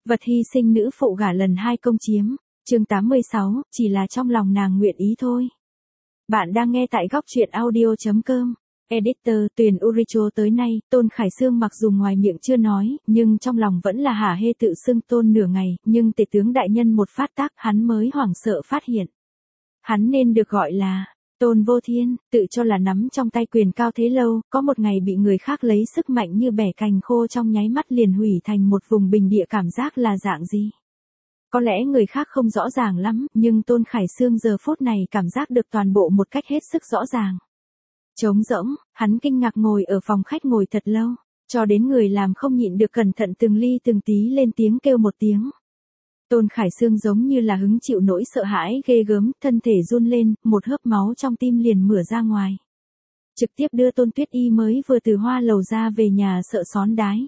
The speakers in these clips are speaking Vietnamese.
Vật hy sinh nữ phụ gả lần 2 công chiếm. Chương 86, chỉ là trong lòng nàng nguyện ý thôi. Bạn đang nghe tại góc truyện audio.com. Editor, Tuyền Uricho. Tới nay, Tôn Khải Sương mặc dù ngoài miệng chưa nói, nhưng trong lòng vẫn là hả hê tự xưng Tôn nửa ngày, nhưng tể tướng đại nhân một phát tác hắn mới hoảng sợ phát hiện. Hắn nên được gọi là Tôn Vô Thiên, tự cho là nắm trong tay quyền cao thế lâu, có một ngày bị người khác lấy sức mạnh như bẻ cành khô trong nháy mắt liền hủy thành một vùng bình địa, cảm giác là dạng gì. Có lẽ người khác không rõ ràng lắm, nhưng Tôn Khải Sương giờ phút này cảm giác được toàn bộ một cách hết sức rõ ràng. Trống rỗng, hắn kinh ngạc ngồi ở phòng khách ngồi thật lâu, cho đến người làm không nhịn được cẩn thận từng ly từng tí lên tiếng kêu một tiếng. Tôn Khải Sương giống như là hứng chịu nỗi sợ hãi ghê gớm, thân thể run lên, một hớp máu trong tim liền mửa ra ngoài. Trực tiếp đưa Tôn Tuyết Y mới vừa từ hoa lầu ra về nhà sợ xón đái.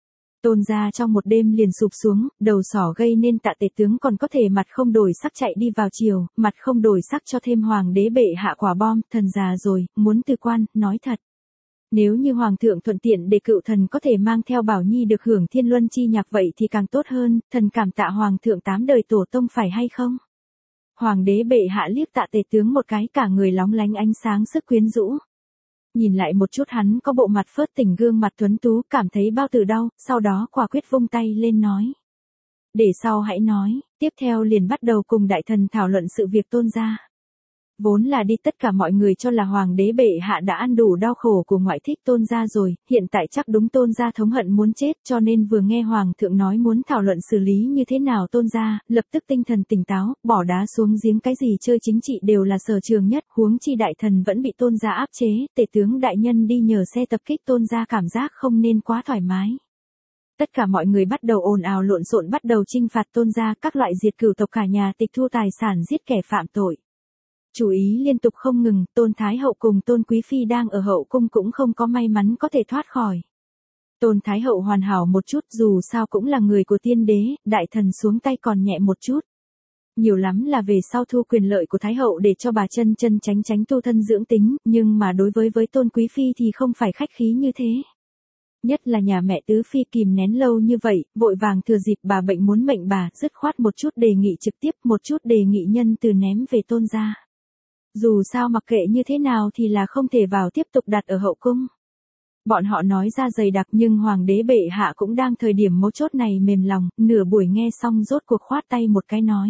Tôn gia trong một đêm liền sụp xuống, đầu sỏ gây nên Tạ tể tướng còn có thể mặt không đổi sắc chạy đi vào triều, mặt không đổi sắc cho thêm hoàng đế bệ hạ quả bom, thần già rồi, muốn từ quan, nói thật. Nếu như hoàng thượng thuận tiện để cựu thần có thể mang theo Bảo Nhi được hưởng thiên luân chi nhạc vậy thì càng tốt hơn, thần cảm tạ hoàng thượng 8 đời tổ tông phải hay không? Hoàng đế bệ hạ liếc Tạ tể tướng một cái, cả người lóng lánh ánh sáng sức quyến rũ. Nhìn lại một chút hắn có bộ mặt phớt tỉnh gương mặt tuấn tú, cảm thấy bao tử đau, sau đó quả quyết vung tay lên nói. Để sau hãy nói, tiếp theo liền bắt đầu cùng đại thần thảo luận sự việc Tôn gia. Vốn là đi tất cả mọi người cho là hoàng đế bệ hạ đã ăn đủ đau khổ của ngoại thích Tôn gia rồi, hiện tại chắc đúng Tôn gia thống hận muốn chết, cho nên vừa nghe hoàng thượng nói muốn thảo luận xử lý như thế nào Tôn gia, lập tức tinh thần tỉnh táo, bỏ đá xuống giếng, cái gì chơi chính trị đều là sở trường nhất, huống chi đại thần vẫn bị Tôn gia áp chế, tể tướng đại nhân đi nhờ xe tập kích Tôn gia cảm giác không nên quá thoải mái. Tất cả mọi người bắt đầu ồn ào lộn xộn, bắt đầu chinh phạt Tôn gia, các loại diệt cửu tộc, cả nhà tịch thu tài sản, giết kẻ phạm tội. Chú ý liên tục không ngừng, Tôn Thái Hậu cùng Tôn Quý Phi đang ở hậu cung cũng không có may mắn có thể thoát khỏi. Tôn Thái Hậu hoàn hảo một chút, dù sao cũng là người của tiên đế, đại thần xuống tay còn nhẹ một chút. Nhiều lắm là về sau thu quyền lợi của Thái Hậu để cho bà chân tránh tu thân dưỡng tính, nhưng mà đối với Tôn Quý Phi thì không phải khách khí như thế. Nhất là nhà mẹ tứ phi kìm nén lâu như vậy, vội vàng thừa dịp bà bệnh muốn mệnh bà, dứt khoát một chút đề nghị trực tiếp, một chút đề nghị nhân từ ném về Tôn gia. Dù sao mặc kệ như thế nào thì là không thể vào tiếp tục đặt ở hậu cung. Bọn họ nói ra dày đặc, nhưng hoàng đế bệ hạ cũng đang thời điểm mấu chốt này mềm lòng, nửa buổi nghe xong rốt cuộc khoát tay một cái nói.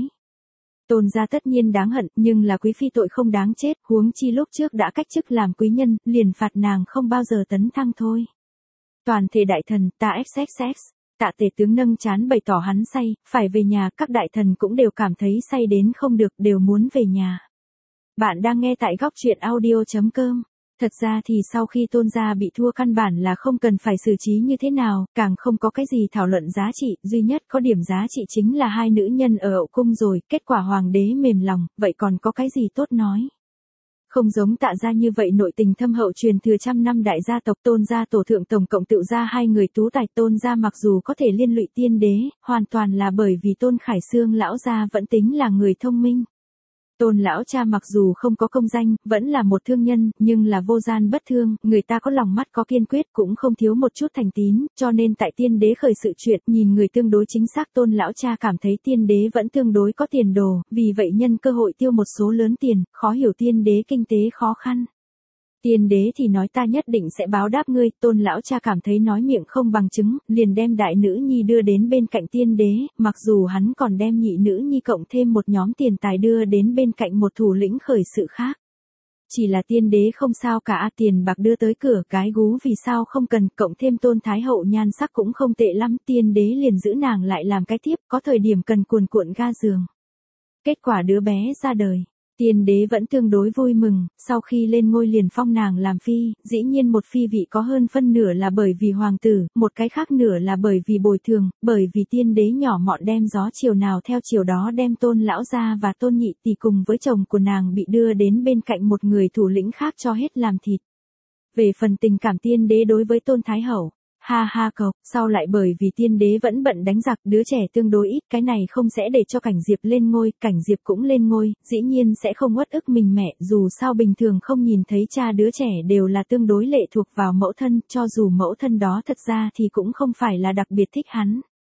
Tôn gia tất nhiên đáng hận, nhưng là quý phi tội không đáng chết, huống chi lúc trước đã cách chức làm quý nhân, liền phạt nàng không bao giờ tấn thăng thôi. Toàn thể đại thần, ta xxx. Tạ tể tướng nâng trán bày tỏ hắn say, phải về nhà, các đại thần cũng đều cảm thấy say đến không được, đều muốn về nhà. Bạn đang nghe tại góc truyện audio.com. Thật ra thì sau khi Tôn gia bị thua căn bản là không cần phải xử trí như thế nào, càng không có cái gì thảo luận giá trị, duy nhất có điểm giá trị chính là hai nữ nhân ở hậu cung rồi, kết quả hoàng đế mềm lòng, vậy còn có cái gì tốt nói. Không giống Tạ gia như vậy nội tình thâm hậu truyền thừa trăm năm đại gia tộc, Tôn gia tổ thượng tổng cộng tự ra hai người tú tài. Tôn gia mặc dù có thể liên lụy tiên đế, hoàn toàn là bởi vì Tôn Khải Sương lão gia vẫn tính là người thông minh. Tôn lão cha mặc dù không có công danh, vẫn là một thương nhân, nhưng là vô gian bất thương, người ta có lòng mắt có kiên quyết, cũng không thiếu một chút thành tín, cho nên tại tiên đế khởi sự chuyện, nhìn người tương đối chính xác, Tôn lão cha cảm thấy tiên đế vẫn tương đối có tiền đồ, vì vậy nhân cơ hội tiêu một số lớn tiền, khó hiểu tiên đế kinh tế khó khăn. Tiên đế thì nói ta nhất định sẽ báo đáp ngươi, Tôn lão cha cảm thấy nói miệng không bằng chứng, liền đem đại nữ nhi đưa đến bên cạnh tiên đế, mặc dù hắn còn đem nhị nữ nhi cộng thêm một nhóm tiền tài đưa đến bên cạnh một thủ lĩnh khởi sự khác. Chỉ là tiên đế không sao cả, tiền bạc đưa tới cửa, cái gú vì sao không cần, cộng thêm Tôn Thái Hậu nhan sắc cũng không tệ lắm, tiên đế liền giữ nàng lại làm cái tiếp, có thời điểm cần cuồn cuộn ga giường. Kết quả đứa bé ra đời. Tiên đế vẫn tương đối vui mừng, sau khi lên ngôi liền phong nàng làm phi, dĩ nhiên một phi vị có hơn phân nửa là bởi vì hoàng tử, một cái khác nửa là bởi vì bồi thường, bởi vì tiên đế nhỏ mọn đem gió chiều nào theo chiều đó đem Tôn lão gia và Tôn nhị tỷ cùng với chồng của nàng bị đưa đến bên cạnh một người thủ lĩnh khác cho hết làm thịt. Về phần tình cảm tiên đế đối với Tôn Thái Hậu, ha ha cộc, sau lại bởi vì tiên đế vẫn bận đánh giặc, đứa trẻ tương đối ít, cái này không sẽ để cho Cảnh Diệp lên ngôi, Cảnh Diệp cũng lên ngôi, dĩ nhiên sẽ không uất ức mình mẹ, dù sao bình thường không nhìn thấy cha đứa trẻ đều là tương đối lệ thuộc vào mẫu thân, cho dù mẫu thân đó thật ra thì cũng không phải là đặc biệt thích hắn.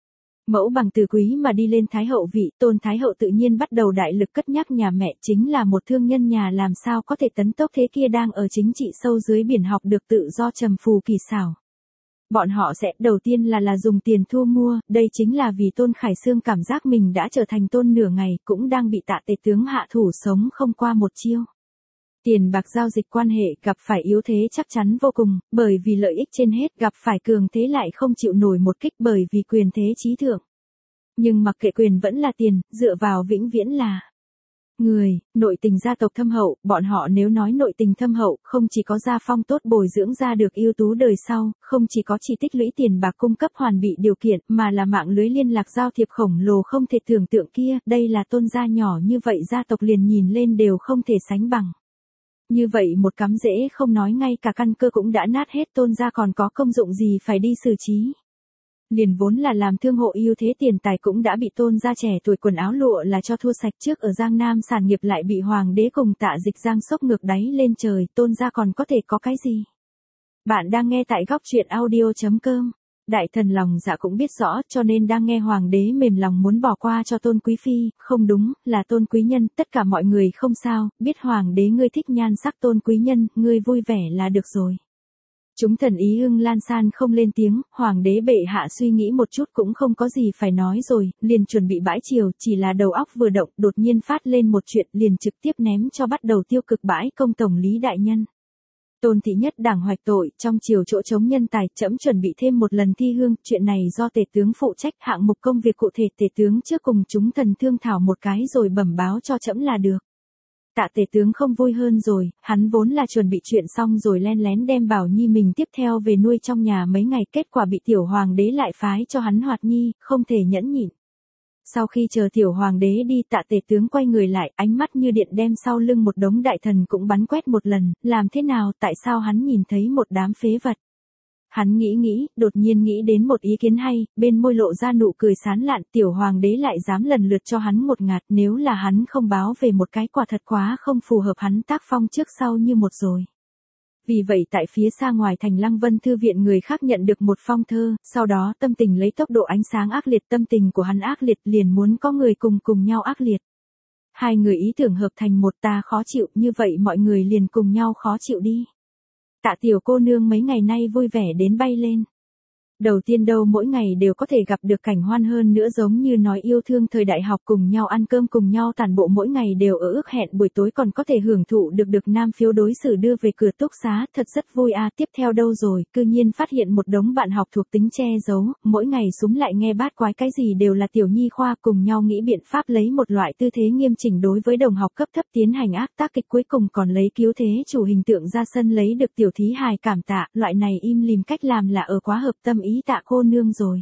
Mẫu bằng từ quý mà đi lên thái hậu vị, Tôn Thái hậu tự nhiên bắt đầu đại lực cất nhắc nhà mẹ chính là một thương nhân nhà làm sao có thể tấn tốc thế kia đang ở chính trị sâu dưới biển học được tự do trầm phù kỳ xảo. Bọn họ sẽ đầu tiên là dùng tiền thu mua, đây chính là vì Tôn Khải Xương cảm giác mình đã trở thành tôn nửa ngày, cũng đang bị Tạ Tề tướng hạ thủ sống không qua một chiêu. Tiền bạc giao dịch quan hệ gặp phải yếu thế chắc chắn vô cùng, bởi vì lợi ích trên hết, gặp phải cường thế lại không chịu nổi một kích bởi vì quyền thế chí thượng. Nhưng mặc kệ quyền vẫn là tiền, dựa vào vĩnh viễn là người, nội tình gia tộc thâm hậu, bọn họ nếu nói nội tình thâm hậu, không chỉ có gia phong tốt bồi dưỡng ra được ưu tú đời sau, không chỉ có chỉ tích lũy tiền bạc cung cấp hoàn bị điều kiện, mà là mạng lưới liên lạc giao thiệp khổng lồ không thể tưởng tượng kia, đây là Tôn gia nhỏ như vậy gia tộc liền nhìn lên đều không thể sánh bằng. Như vậy một cắm rễ không nói ngay cả căn cơ cũng đã nát hết, Tôn gia còn có công dụng gì phải đi xử trí. Liền vốn là làm thương hộ ưu thế tiền tài cũng đã bị Tôn gia trẻ tuổi quần áo lụa là cho thua sạch, trước ở Giang Nam sản nghiệp lại bị Hoàng đế cùng Tạ Dịch Giang sốc ngược đáy lên trời, Tôn gia còn có thể có cái gì. Bạn đang nghe tại góc truyện audio.com. Đại thần lòng dạ cũng biết rõ, cho nên đang nghe Hoàng đế mềm lòng muốn bỏ qua cho Tôn Quý Phi, không đúng, là Tôn Quý Nhân, tất cả mọi người không sao, biết Hoàng đế ngươi thích nhan sắc Tôn Quý Nhân, ngươi vui vẻ là được rồi. Chúng thần ý hưng lan san không lên tiếng, Hoàng đế bệ hạ suy nghĩ một chút cũng không có gì phải nói rồi, liền chuẩn bị bãi triều, chỉ là đầu óc vừa động, đột nhiên phát lên một chuyện, liền trực tiếp ném cho bắt đầu tiêu cực bãi công tổng lý đại nhân. Tôn thị nhất đảng hoạch tội, trong triều chỗ chống nhân tài, trẫm chuẩn bị thêm một lần thi hương, chuyện này do tể tướng phụ trách, hạng mục công việc cụ thể tể tướng trước cùng chúng thần thương thảo một cái rồi bẩm báo cho trẫm là được. Tạ tể tướng không vui hơn rồi, hắn vốn là chuẩn bị chuyện xong rồi len lén đem Bảo Nhi mình tiếp theo về nuôi trong nhà mấy ngày, kết quả bị tiểu hoàng đế lại phái cho hắn Hoạt Nhi, không thể nhẫn nhịn. Sau khi chờ tiểu hoàng đế đi, Tạ tể tướng quay người lại, ánh mắt như điện đem sau lưng một đống đại thần cũng bắn quét một lần, làm thế nào, tại sao hắn nhìn thấy một đám phế vật. Hắn nghĩ, đột nhiên nghĩ đến một ý kiến hay, bên môi lộ ra nụ cười sán lạn, tiểu hoàng đế lại dám lần lượt cho hắn một ngạt, nếu là hắn không báo về một cái quả thật quá không phù hợp hắn tác phong trước sau như một rồi. Vì vậy tại phía xa ngoài thành Lăng Vân Thư viện người khác nhận được một phong thơ, sau đó tâm tình lấy tốc độ ánh sáng ác liệt, tâm tình của hắn ác liệt liền muốn có người cùng nhau ác liệt. Hai người ý tưởng hợp thành một, ta khó chịu, như vậy mọi người liền cùng nhau khó chịu đi. Tạ tiểu cô nương mấy ngày nay vui vẻ đến bay lên. Đầu tiên đâu mỗi ngày đều có thể gặp được cảnh hoan, hơn nữa giống như nói yêu thương thời đại học, cùng nhau ăn cơm cùng nhau tản bộ, mỗi ngày đều ở ước hẹn buổi tối còn có thể hưởng thụ được nam phiếu đối xử đưa về cửa túc xá, thật rất vui à. Tiếp theo đâu rồi, cư nhiên phát hiện một đống bạn học thuộc tính che giấu, mỗi ngày súng lại nghe bát quái cái gì đều là tiểu nhi khoa, cùng nhau nghĩ biện pháp lấy một loại tư thế nghiêm chỉnh đối với đồng học cấp thấp tiến hành ác tác kịch, cuối cùng còn lấy cứu thế chủ hình tượng ra sân lấy được tiểu thí hài cảm tạ, loại này im lìm cách làm là ở quá hợp tâm ý Tạ cô nương rồi.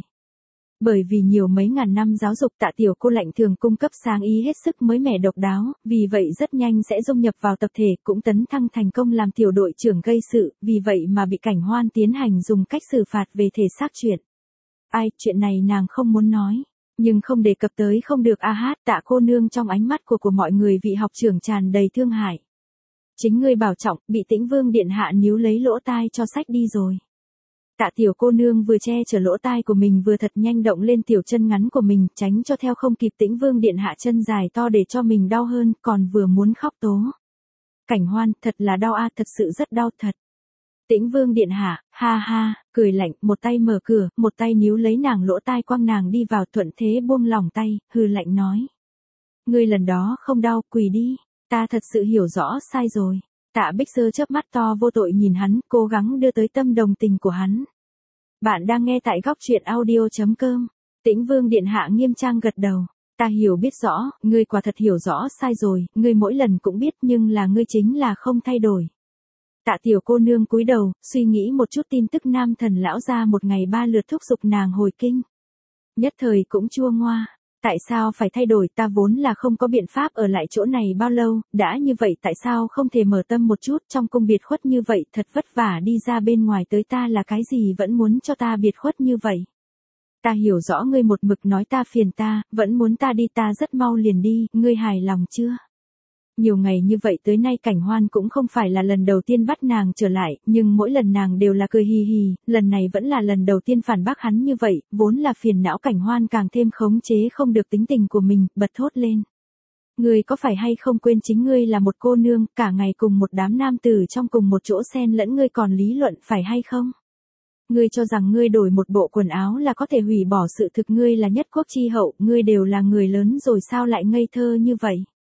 Bởi vì nhiều mấy ngàn năm giáo dục, Tạ tiểu cô lạnh thường cung cấp sáng ý hết sức mới mẻ độc đáo, vì vậy rất nhanh sẽ dung nhập vào tập thể, cũng tấn thăng thành công làm tiểu đội trưởng gây sự, vì vậy mà bị cảnh hoan tiến hành dùng cách xử phạt về thể xác chuyện. Ai, chuyện này nàng không muốn nói, nhưng không đề cập tới không được a hát. Tạ cô nương trong ánh mắt của mọi người vị học trưởng tràn đầy thương hại. Chính ngươi bảo trọng, bị Tĩnh Vương điện hạ níu lấy lỗ tai cho sách đi rồi. Tạ tiểu cô nương vừa che chở lỗ tai của mình vừa thật nhanh động lên tiểu chân ngắn của mình, tránh cho theo không kịp Tĩnh Vương điện hạ chân dài to để cho mình đau hơn, còn vừa muốn khóc tố. Cảnh hoan, thật là đau a, thật sự rất đau thật. Tĩnh Vương điện hạ, ha ha, cười lạnh, một tay mở cửa, một tay níu lấy nàng lỗ tai quăng nàng đi vào, thuận thế buông lỏng tay, hừ lạnh nói. Ngươi lần đó không đau, quỳ đi, ta thật sự hiểu rõ sai rồi. Tạ Bích Sơ chớp mắt to vô tội nhìn hắn, cố gắng đưa tới tâm đồng tình của hắn. Bạn đang nghe tại góc truyện audio.com. Tĩnh Vương điện hạ nghiêm trang gật đầu. Ta hiểu biết rõ, ngươi quả thật hiểu rõ sai rồi, ngươi mỗi lần cũng biết, nhưng là ngươi chính là không thay đổi. Tạ tiểu cô nương cúi đầu, suy nghĩ một chút tin tức nam thần lão ra một ngày 3 lượt thúc giục nàng hồi kinh. Nhất thời cũng chua ngoa. Tại sao phải thay đổi, ta vốn là không có biện pháp ở lại chỗ này bao lâu, đã như vậy tại sao không thể mở tâm một chút, trong cung biệt khuất như vậy, thật vất vả đi ra bên ngoài tới, ta là cái gì vẫn muốn cho ta biệt khuất như vậy. Ta hiểu rõ ngươi một mực nói ta phiền ta, vẫn muốn ta đi, ta rất mau liền đi, ngươi hài lòng chưa? Nhiều ngày như vậy tới nay Cảnh Hoan cũng không phải là lần đầu tiên bắt nàng trở lại, nhưng mỗi lần nàng đều là cười hì hì, lần này vẫn là lần đầu tiên phản bác hắn như vậy, vốn là phiền não Cảnh Hoan càng thêm khống chế không được tính tình của mình, bật thốt lên. Ngươi có phải hay không quên chính ngươi là một cô nương, cả ngày cùng một đám nam tử trong cùng một chỗ xen lẫn ngươi còn lý luận phải hay không? Ngươi cho rằng ngươi đổi một bộ quần áo là có thể hủy bỏ sự thực ngươi là nhất quốc chi hậu, ngươi đều là người lớn rồi sao lại ngây thơ như vậy?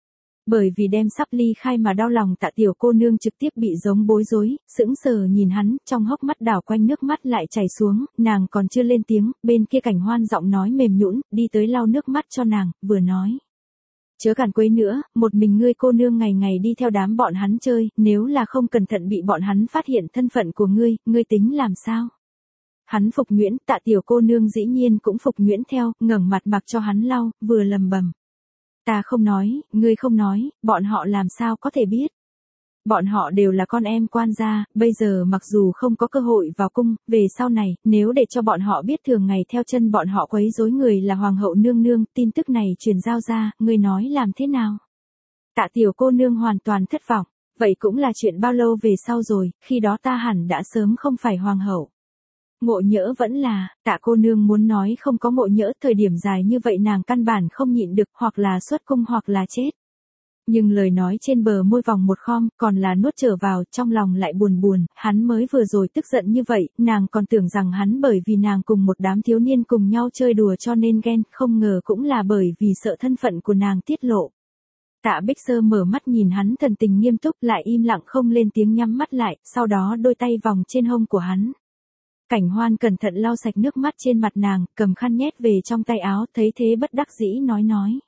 Bởi vì đem sắp ly khai mà đau lòng Tạ tiểu cô nương trực tiếp bị giống bối rối, sững sờ nhìn hắn, trong hốc mắt đảo quanh nước mắt lại chảy xuống, nàng còn chưa lên tiếng, bên kia Cảnh Hoan giọng nói mềm nhũn, đi tới lau nước mắt cho nàng, vừa nói. Chớ cản quấy nữa, một mình ngươi cô nương ngày ngày đi theo đám bọn hắn chơi, nếu là không cẩn thận bị bọn hắn phát hiện thân phận của ngươi tính làm sao? Hắn phục nhuyễn, Tạ tiểu cô nương dĩ nhiên cũng phục nhuyễn theo, ngẩng mặt mặc cho hắn lau, vừa lầm bầm. Ta không nói, ngươi không nói, bọn họ làm sao có thể biết. Bọn họ đều là con em quan gia, bây giờ mặc dù không có cơ hội vào cung, về sau này, nếu để cho bọn họ biết thường ngày theo chân bọn họ quấy rối người là hoàng hậu nương nương, tin tức này truyền giao ra, ngươi nói làm thế nào? Tạ tiểu cô nương hoàn toàn thất vọng, vậy cũng là chuyện bao lâu về sau rồi, khi đó ta hẳn đã sớm không phải hoàng hậu. Ngộ nhỡ vẫn là, Tạ cô nương muốn nói không có ngộ nhỡ, thời điểm dài như vậy nàng căn bản không nhịn được, hoặc là xuất cung hoặc là chết. Nhưng lời nói trên bờ môi vòng một khom, còn là nuốt trở vào, trong lòng lại buồn buồn, hắn mới vừa rồi tức giận như vậy, nàng còn tưởng rằng hắn bởi vì nàng cùng một đám thiếu niên cùng nhau chơi đùa cho nên ghen, không ngờ cũng là bởi vì sợ thân phận của nàng tiết lộ. Tạ Bích Sơ mở mắt nhìn hắn thần tình nghiêm túc, lại im lặng không lên tiếng, nhắm mắt lại, sau đó đôi tay vòng trên hông của hắn. Cảnh Hoan cẩn thận lau sạch nước mắt trên mặt nàng, cầm khăn nhét về trong tay áo, thấy thế bất đắc dĩ nói.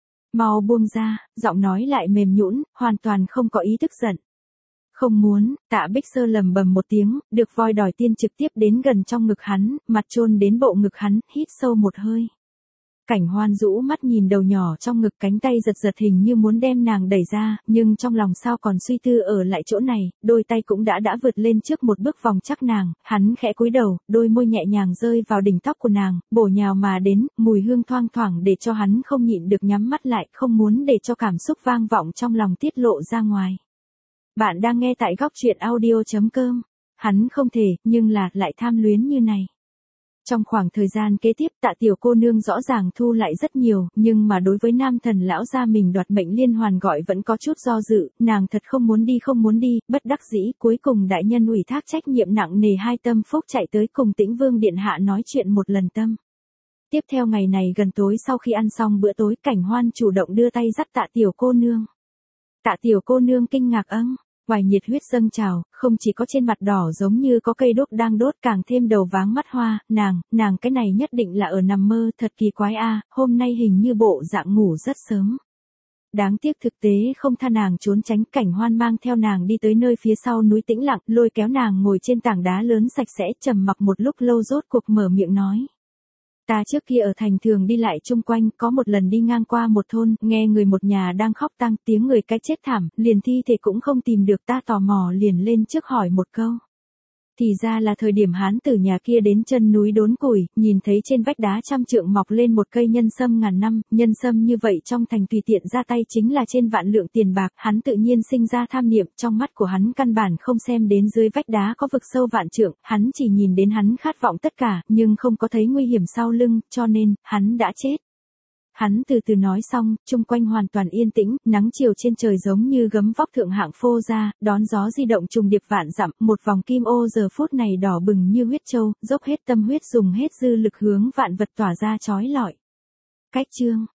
Mau buông ra, giọng nói lại mềm nhũn, hoàn toàn không có ý tức giận. Không muốn, Tạ Bích Sơ lầm bầm một tiếng, được voi đòi tiên trực tiếp đến gần trong ngực hắn, mặt chôn đến bộ ngực hắn, hít sâu một hơi. Cảnh Hoan rũ mắt nhìn đầu nhỏ trong ngực, cánh tay giật giật hình như muốn đem nàng đẩy ra, nhưng trong lòng sao còn suy tư ở lại chỗ này, đôi tay cũng đã vượt lên trước một bước vòng chắc nàng, hắn khẽ cúi đầu, đôi môi nhẹ nhàng rơi vào đỉnh tóc của nàng, bổ nhào mà đến, mùi hương thoang thoảng để cho hắn không nhịn được nhắm mắt lại, không muốn để cho cảm xúc vang vọng trong lòng tiết lộ ra ngoài. Bạn đang nghe tại góc truyện audio.com. Hắn không thể, nhưng lại tham luyến như này. Trong khoảng thời gian kế tiếp, Tạ tiểu cô nương rõ ràng thu lại rất nhiều, nhưng mà đối với nam thần lão gia mình đoạt mệnh liên hoàn gọi vẫn có chút do dự, nàng thật không muốn đi, bất đắc dĩ, cuối cùng đại nhân ủy thác trách nhiệm nặng nề, hai tâm phúc chạy tới cùng Tĩnh Vương điện hạ nói chuyện một lần tâm. Tiếp theo ngày này gần tối sau khi ăn xong bữa tối, Cảnh Hoan chủ động đưa tay dắt Tạ tiểu cô nương. Tạ tiểu cô nương kinh ngạc ngoài nhiệt huyết dâng trào, không chỉ có trên mặt đỏ giống như có cây đốt đang đốt, càng thêm đầu váng mắt hoa, nàng cái này nhất định là ở nằm mơ, thật kỳ quái hôm nay hình như bộ dạng ngủ rất sớm. Đáng tiếc thực tế không tha nàng trốn tránh. Cảnh Hoan mang theo nàng đi tới nơi phía sau núi tĩnh lặng, lôi kéo nàng ngồi trên tảng đá lớn sạch sẽ, trầm mặc một lúc lâu rốt cuộc mở miệng nói. Ta trước kia ở thành thường đi lại chung quanh, có một lần đi ngang qua một thôn, nghe người một nhà đang khóc tang tiếng người cái chết thảm, liền thi thể cũng không tìm được, ta tò mò liền lên trước hỏi một câu. Thì ra là thời điểm hán tử nhà kia đến chân núi đốn củi, nhìn thấy trên vách đá trăm trượng mọc lên một cây nhân sâm ngàn năm, nhân sâm như vậy trong thành tùy tiện ra tay chính là trên vạn lượng tiền bạc, hắn tự nhiên sinh ra tham niệm, trong mắt của hắn căn bản không xem đến dưới vách đá có vực sâu vạn trượng, hắn chỉ nhìn đến hắn khát vọng tất cả, nhưng không có thấy nguy hiểm sau lưng, cho nên, hắn đã chết. Hắn từ từ nói xong, chung quanh hoàn toàn yên tĩnh, nắng chiều trên trời giống như gấm vóc thượng hạng phô ra, đón gió di động trùng điệp vạn dặm, một vòng kim ô giờ phút này đỏ bừng như huyết châu, dốc hết tâm huyết dùng hết dư lực hướng vạn vật tỏa ra chói lọi. Cách chương